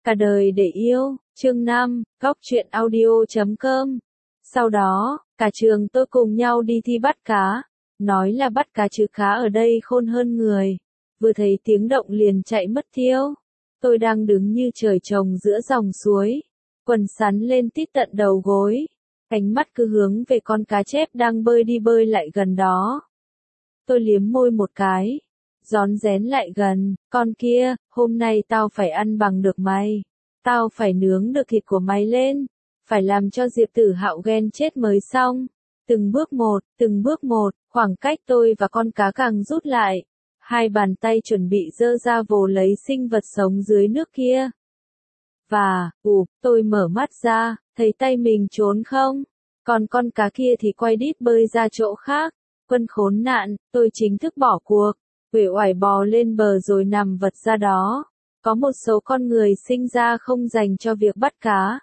Cả đời để yêu, chương 5, góc truyện audio.com. Sau đó, cả trường tôi cùng nhau đi thi bắt cá. Nói là bắt cá chứ cá ở đây khôn hơn người. Vừa thấy tiếng động liền chạy mất tiêu. Tôi đang đứng như trời trồng giữa dòng suối. Quần sắn lên tít tận đầu gối. Ánh mắt cứ hướng về con cá chép đang bơi đi bơi lại gần đó. Tôi liếm môi một cái. Rón rén lại gần, con kia, hôm nay tao phải ăn bằng được mày. Tao phải nướng được thịt của mày lên. Phải làm cho Diệp Tử Hạo ghen chết mới xong. Từng bước một, khoảng cách tôi và con cá càng rút lại. Hai bàn tay chuẩn bị giơ ra vồ lấy sinh vật sống dưới nước kia. Và, tôi mở mắt ra, thấy tay mình trốn không? Còn con cá kia thì quay đít bơi ra chỗ khác. Quân khốn nạn, tôi chính thức bỏ cuộc. Uể oải bò lên bờ rồi nằm vật ra đó. Có một số con người sinh ra không dành cho việc bắt cá.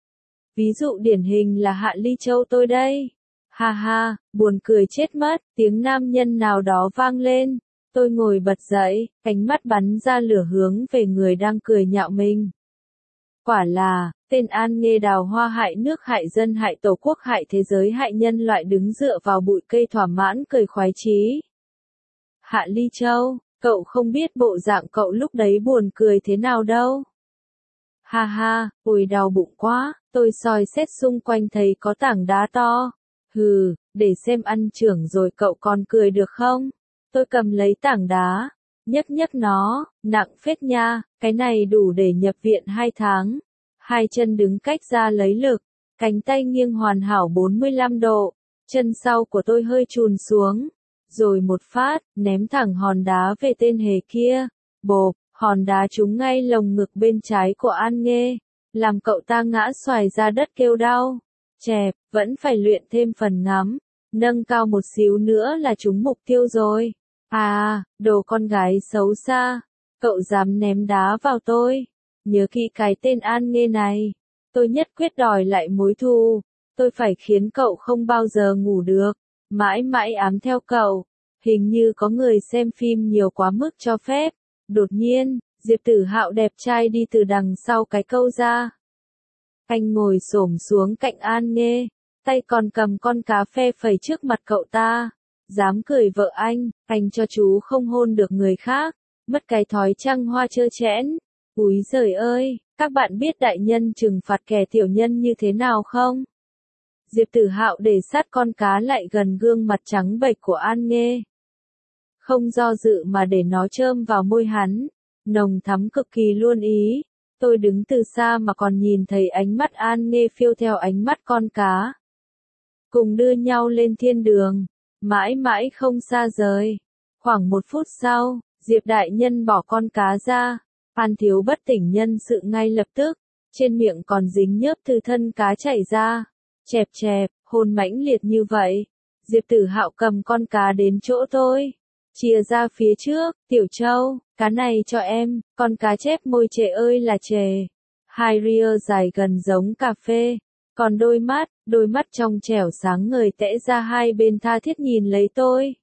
Ví dụ điển hình là Hạ Ly Châu tôi đây. Ha ha, buồn cười chết mất, tiếng nam nhân nào đó vang lên. Tôi ngồi bật dậy, ánh mắt bắn ra lửa hướng về người đang cười nhạo mình. Quả là, tên An Nghê đào hoa hại nước hại dân hại tổ quốc hại thế giới hại nhân loại đứng dựa vào bụi cây thỏa mãn cười khoái chí. Hạ Ly Châu, cậu không biết bộ dạng cậu lúc đấy buồn cười thế nào đâu. Ha ha, ôi đau bụng quá, tôi soi xét xung quanh thấy có tảng đá to. Hừ, để xem ăn trưởng rồi cậu còn cười được không? Tôi cầm lấy tảng đá, nhấc nó, nặng phết nha, cái này đủ để nhập viện 2 tháng. Hai chân đứng cách ra lấy lực, cánh tay nghiêng hoàn hảo 45 độ, chân sau của tôi hơi chùn xuống. Rồi một phát, ném thẳng hòn đá về tên hề kia. Bộp, hòn đá trúng ngay lồng ngực bên trái của An Nghê, làm cậu ta ngã xoài ra đất kêu đau. Chẹp, vẫn phải luyện thêm phần ngắm, nâng cao một xíu nữa là trúng mục tiêu rồi. À, đồ con gái xấu xa, cậu dám ném đá vào tôi. Nhớ kỹ cái tên An Nghê này, tôi nhất quyết đòi lại mối thù. Tôi phải khiến cậu không bao giờ ngủ được, mãi mãi ám theo cậu. Hình như có người xem phim nhiều quá mức cho phép. Đột nhiên, Diệp Tử Hạo đẹp trai đi từ đằng sau cái câu ra. Anh ngồi xổm xuống cạnh An Nghê, tay còn cầm con cá phe phẩy trước mặt cậu ta. Dám cười vợ anh cho chú không hôn được người khác, mất cái thói trăng hoa trơ trẽn. Úi giời ơi, các bạn biết đại nhân trừng phạt kẻ tiểu nhân như thế nào không? Diệp Tử Hạo để sát con cá lại gần gương mặt trắng bệch của An Nghê. Không do dự mà để nó chơm vào môi hắn, nồng thắm cực kỳ luôn ý. Tôi đứng từ xa mà còn nhìn thấy ánh mắt An Nghê phiêu theo ánh mắt con cá. Cùng đưa nhau lên thiên đường, mãi mãi không xa rời. Khoảng 1 phút sau, Diệp đại nhân bỏ con cá ra. An thiếu bất tỉnh nhân sự ngay lập tức, trên miệng còn dính nhớp từ thân cá chảy ra. Chẹp chẹp, hôn mãnh liệt như vậy. Diệp Tử Hạo cầm con cá đến chỗ tôi, chia ra phía trước. Tiểu Châu, cá này cho em. Con cá chép môi trề ơi là trề, hai ria dài gần giống cà phê. Còn đôi mắt trong trẻo sáng ngời tẽ ra hai bên tha thiết nhìn lấy tôi.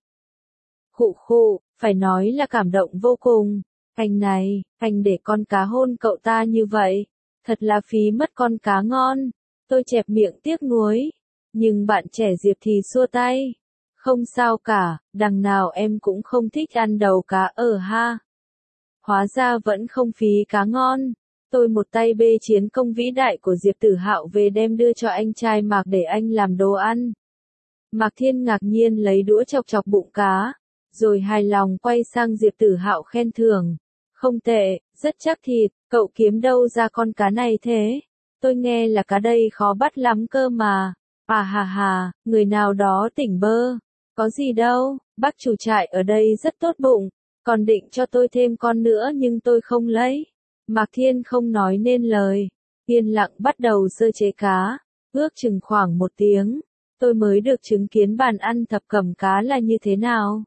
Khụ khụ, phải nói là cảm động vô cùng. Anh này, anh để con cá hôn cậu ta như vậy, thật là phí mất con cá ngon. Tôi chẹp miệng tiếc nuối, nhưng bạn trẻ Diệp thì xua tay. Không sao cả, đằng nào em cũng không thích ăn đầu cá ở ha. Hóa ra vẫn không phí cá ngon. Tôi một tay bê chiến công vĩ đại của Diệp Tử Hạo về đem đưa cho anh trai Mạc để anh làm đồ ăn. Mạc Thiên ngạc nhiên lấy đũa chọc chọc bụng cá, rồi hài lòng quay sang Diệp Tử Hạo khen thưởng. Không tệ, rất chắc thịt, cậu kiếm đâu ra con cá này thế? Tôi nghe là cá đây khó bắt lắm cơ mà. À hà hà, người nào đó tỉnh bơ. Có gì đâu, bác chủ trại ở đây rất tốt bụng, còn định cho tôi thêm con nữa nhưng tôi không lấy. Mạc Thiên không nói nên lời, yên lặng bắt đầu sơ chế cá. Ước chừng khoảng 1 tiếng, tôi mới được chứng kiến bàn ăn thập cẩm cá là như thế nào.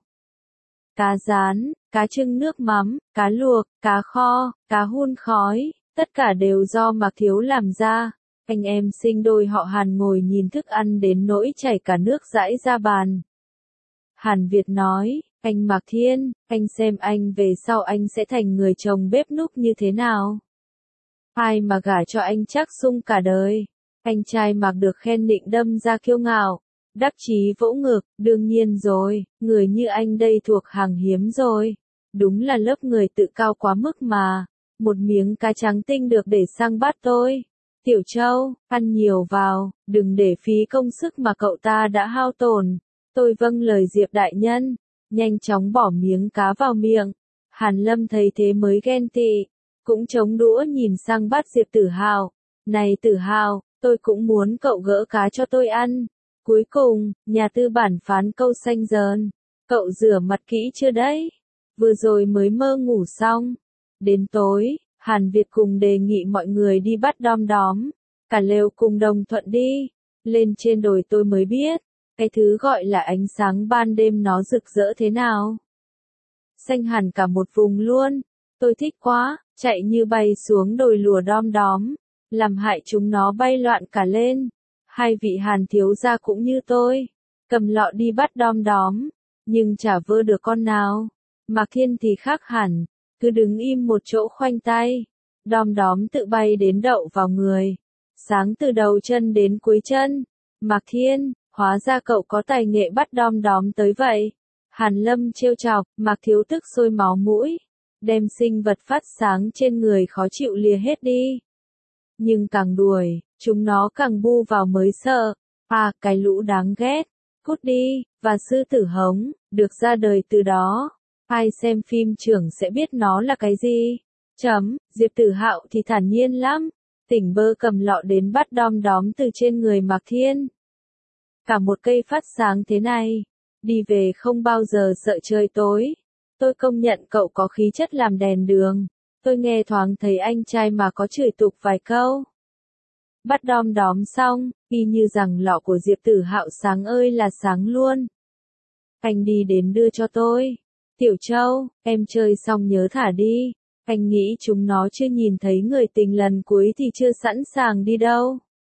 Cá rán, cá trưng nước mắm, cá luộc, cá kho, cá hun khói, tất cả đều do Mạc Thiếu làm ra. Anh em sinh đôi họ Hàn ngồi nhìn thức ăn đến nỗi chảy cả nước dãi ra bàn. Hàn Việt nói, anh Mạc Thiên, anh xem anh về sau anh sẽ thành người chồng bếp núc như thế nào. Ai mà gả cho anh chắc sung cả đời. Anh trai Mạc được khen nịnh đâm ra kiêu ngạo, đắc chí vỗ ngực, đương nhiên rồi, người như anh đây thuộc hàng hiếm rồi. Đúng là lớp người tự cao quá mức mà, một miếng cá trắng tinh được để sang bát tôi. Tiểu Châu, ăn nhiều vào, đừng để phí công sức mà cậu ta đã hao tổn. Tôi vâng lời Diệp đại nhân, nhanh chóng bỏ miếng cá vào miệng. Hàn Lâm thấy thế mới ghen tị, cũng chống đũa nhìn sang bát Diệp Tử Hào. Này Tử Hào, tôi cũng muốn cậu gỡ cá cho tôi ăn. Cuối cùng, nhà tư bản phán câu xanh dờn. Cậu rửa mặt kỹ chưa đấy? Vừa rồi mới mơ ngủ xong. Đến tối, Hàn Việt cùng đề nghị mọi người đi bắt đom đóm. Cả lều cùng đồng thuận đi. Lên trên đồi tôi mới biết, cái thứ gọi là ánh sáng ban đêm nó rực rỡ thế nào. Xanh hẳn cả một vùng luôn. Tôi thích quá, chạy như bay xuống đồi lùa đom đóm, làm hại chúng nó bay loạn cả lên. Hai vị Hàn thiếu gia cũng như tôi, cầm lọ đi bắt đom đóm, nhưng chả vơ được con nào. Mạc Thiên thì khác hẳn, cứ đứng im một chỗ khoanh tay, đom đóm tự bay đến đậu vào người, sáng từ đầu chân đến cuối chân. Mạc Thiên, hóa ra cậu có tài nghệ bắt đom đóm tới vậy. Hàn Lâm trêu chọc, Mạc Thiếu tức sôi máu mũi, đem sinh vật phát sáng trên người khó chịu lìa hết đi. Nhưng càng đuổi, chúng nó càng bu vào mới sợ. À, cái lũ đáng ghét, cút đi, và sư tử hống, được ra đời từ đó. Ai xem phim trưởng sẽ biết nó là cái gì. Diệp Tử Hạo thì thản nhiên lắm, tỉnh bơ cầm lọ đến bắt đom đóm từ trên người Mạc Thiên. Cả một cây phát sáng thế này, đi về không bao giờ sợ trời tối. Tôi công nhận cậu có khí chất làm đèn đường. Tôi nghe thoáng thấy anh trai mà có chửi tục vài câu. Bắt đom đóm xong, y như rằng lọ của Diệp Tử Hạo sáng ơi là sáng luôn. Anh đi đến đưa cho tôi. Tiểu Châu, em chơi xong nhớ thả đi. Anh nghĩ chúng nó chưa nhìn thấy người tình lần cuối thì chưa sẵn sàng đi đâu.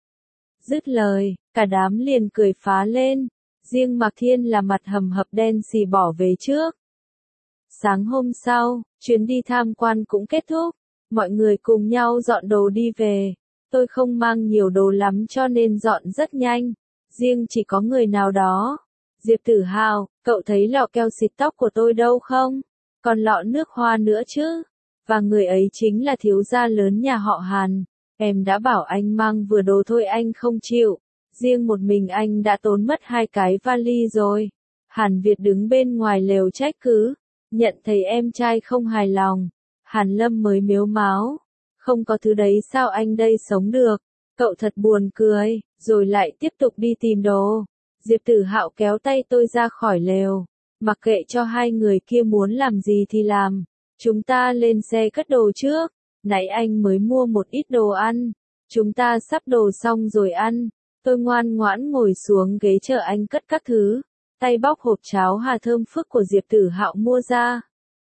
Dứt lời, cả đám liền cười phá lên. Riêng Mạc Thiên là mặt hầm hập đen xì bỏ về trước. Sáng hôm sau, chuyến đi tham quan cũng kết thúc. Mọi người cùng nhau dọn đồ đi về. Tôi không mang nhiều đồ lắm cho nên dọn rất nhanh. Riêng chỉ có người nào đó. Diệp Tử Hào, cậu thấy lọ keo xịt tóc của tôi đâu không? Còn lọ nước hoa nữa chứ? Và người ấy chính là thiếu gia lớn nhà họ Hàn. Em đã bảo anh mang vừa đồ thôi anh không chịu. Riêng một mình anh đã tốn mất 2 cái vali rồi. Hàn Việt đứng bên ngoài lều trách cứ. Nhận thấy em trai không hài lòng. Hàn Lâm mới mếu máo. Không có thứ đấy sao anh đây sống được. Cậu thật buồn cười. Rồi lại tiếp tục đi tìm đồ. Diệp Tử Hạo kéo tay tôi ra khỏi lều. Mặc kệ cho hai người kia muốn làm gì thì làm. Chúng ta lên xe cất đồ trước. Nãy anh mới mua một ít đồ ăn. Chúng ta sắp đồ xong rồi ăn. Tôi ngoan ngoãn ngồi xuống ghế chờ anh cất các thứ. Tay bóc hộp cháo hà thơm phức của Diệp Tử Hạo mua ra.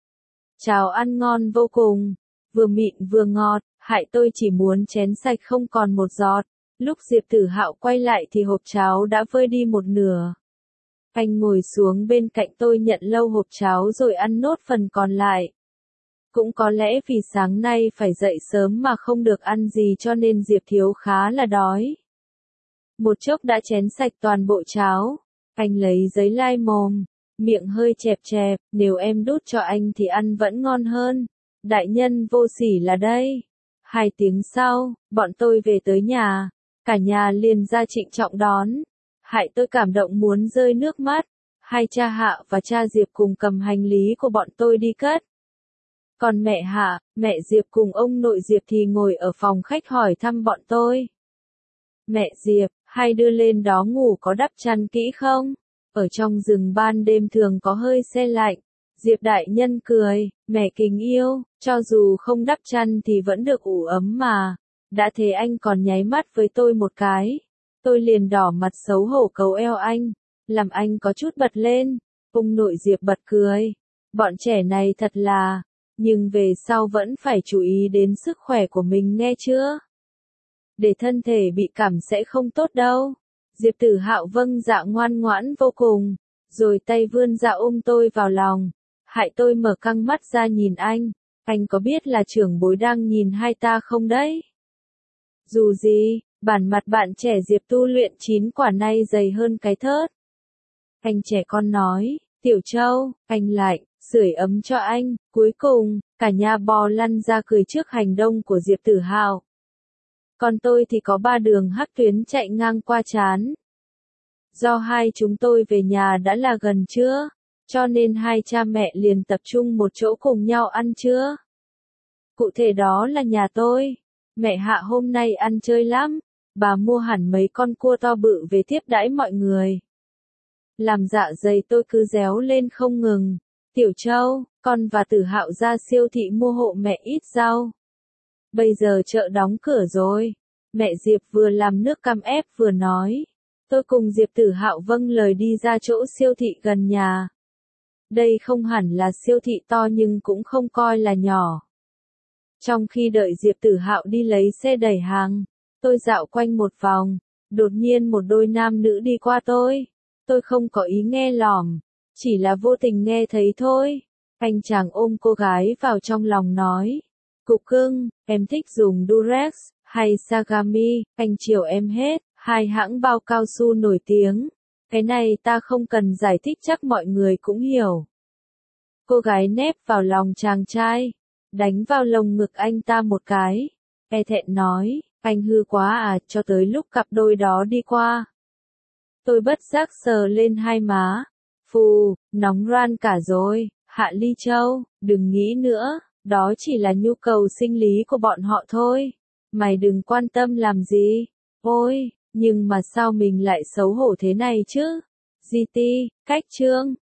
Cháo ăn ngon vô cùng. Vừa mịn vừa ngọt. Hại tôi chỉ muốn chén sạch không còn một giọt. Lúc Diệp Tử Hạo quay lại thì hộp cháo đã vơi đi một nửa. Anh ngồi xuống bên cạnh tôi nhận lâu hộp cháo rồi ăn nốt phần còn lại. Cũng có lẽ vì sáng nay phải dậy sớm mà không được ăn gì cho nên Diệp Thiếu khá là đói. Một chốc đã chén sạch toàn bộ cháo. Anh lấy giấy lai mồm, miệng hơi chẹp chẹp, nếu em đút cho anh thì ăn vẫn ngon hơn. Đại nhân vô sỉ là đây. 2 tiếng sau, bọn tôi về tới nhà. Cả nhà liền ra trịnh trọng đón. Hại tôi cảm động muốn rơi nước mắt. Hai cha Hạ và cha Diệp cùng cầm hành lý của bọn tôi đi cất. Còn mẹ Hạ, mẹ Diệp cùng ông nội Diệp thì ngồi ở phòng khách hỏi thăm bọn tôi. Mẹ Diệp, hai đứa lên đó ngủ có đắp chăn kỹ không? Ở trong rừng ban đêm thường có hơi se lạnh. Diệp đại nhân cười, mẹ kính yêu, cho dù không đắp chăn thì vẫn được ủ ấm mà. Đã thế anh còn nháy mắt với tôi một cái. Tôi liền đỏ mặt xấu hổ cầu eo anh, làm anh có chút bật lên. Ông nội Diệp bật cười. Bọn trẻ này thật là, nhưng về sau vẫn phải chú ý đến sức khỏe của mình nghe chưa? Để thân thể bị cảm sẽ không tốt đâu. Diệp Tử Hạo vâng dạ ngoan ngoãn vô cùng, rồi tay vươn ra ôm tôi vào lòng. Hại tôi mở căng mắt ra nhìn anh Anh có biết là trưởng bối đang nhìn hai ta không đấy? Dù gì, bản mặt bạn trẻ Diệp tu luyện 9 quả nay dày hơn cái thớt. Anh trẻ con nói, Tiểu Châu, anh lại, sưởi ấm cho anh, cuối cùng, cả nhà bò lăn ra cười trước hành động của Diệp Tử Hạo. Còn tôi thì có 3 đường hắc tuyến chạy ngang qua trán. Do hai chúng tôi về nhà đã là gần trưa, cho nên hai cha mẹ liền tập trung một chỗ cùng nhau ăn trưa. Cụ thể đó là nhà tôi. Mẹ Hạ hôm nay ăn chơi lắm, bà mua hẳn mấy con cua to bự về tiếp đãi mọi người. Làm dạ dày tôi cứ réo lên không ngừng. Tiểu Châu, con và Tử Hạo ra siêu thị mua hộ mẹ ít rau. Bây giờ chợ đóng cửa rồi. Mẹ Diệp vừa làm nước cam ép vừa nói. Tôi cùng Diệp Tử Hạo vâng lời đi ra chỗ siêu thị gần nhà. Đây không hẳn là siêu thị to nhưng cũng không coi là nhỏ. Trong khi đợi Diệp Tử Hạo đi lấy xe đẩy hàng, tôi dạo quanh một vòng, đột nhiên một đôi nam nữ đi qua tôi. Tôi không có ý nghe lỏm, chỉ là vô tình nghe thấy thôi. Anh chàng ôm cô gái vào trong lòng nói. Cục cưng, em thích dùng Durex, hay Sagami, anh chiều em hết, hai hãng bao cao su nổi tiếng. Cái này ta không cần giải thích chắc mọi người cũng hiểu. Cô gái nép vào lòng chàng trai, đánh vào lồng ngực anh ta một cái. E thẹn nói, anh hư quá à, cho tới lúc cặp đôi đó đi qua. Tôi bất giác sờ lên hai má. Phù, nóng ran cả rồi, Hạ Ly Châu, đừng nghĩ nữa, đó chỉ là nhu cầu sinh lý của bọn họ thôi. Mày đừng quan tâm làm gì. Ôi, nhưng mà sao mình lại xấu hổ thế này chứ? GT, cách chương.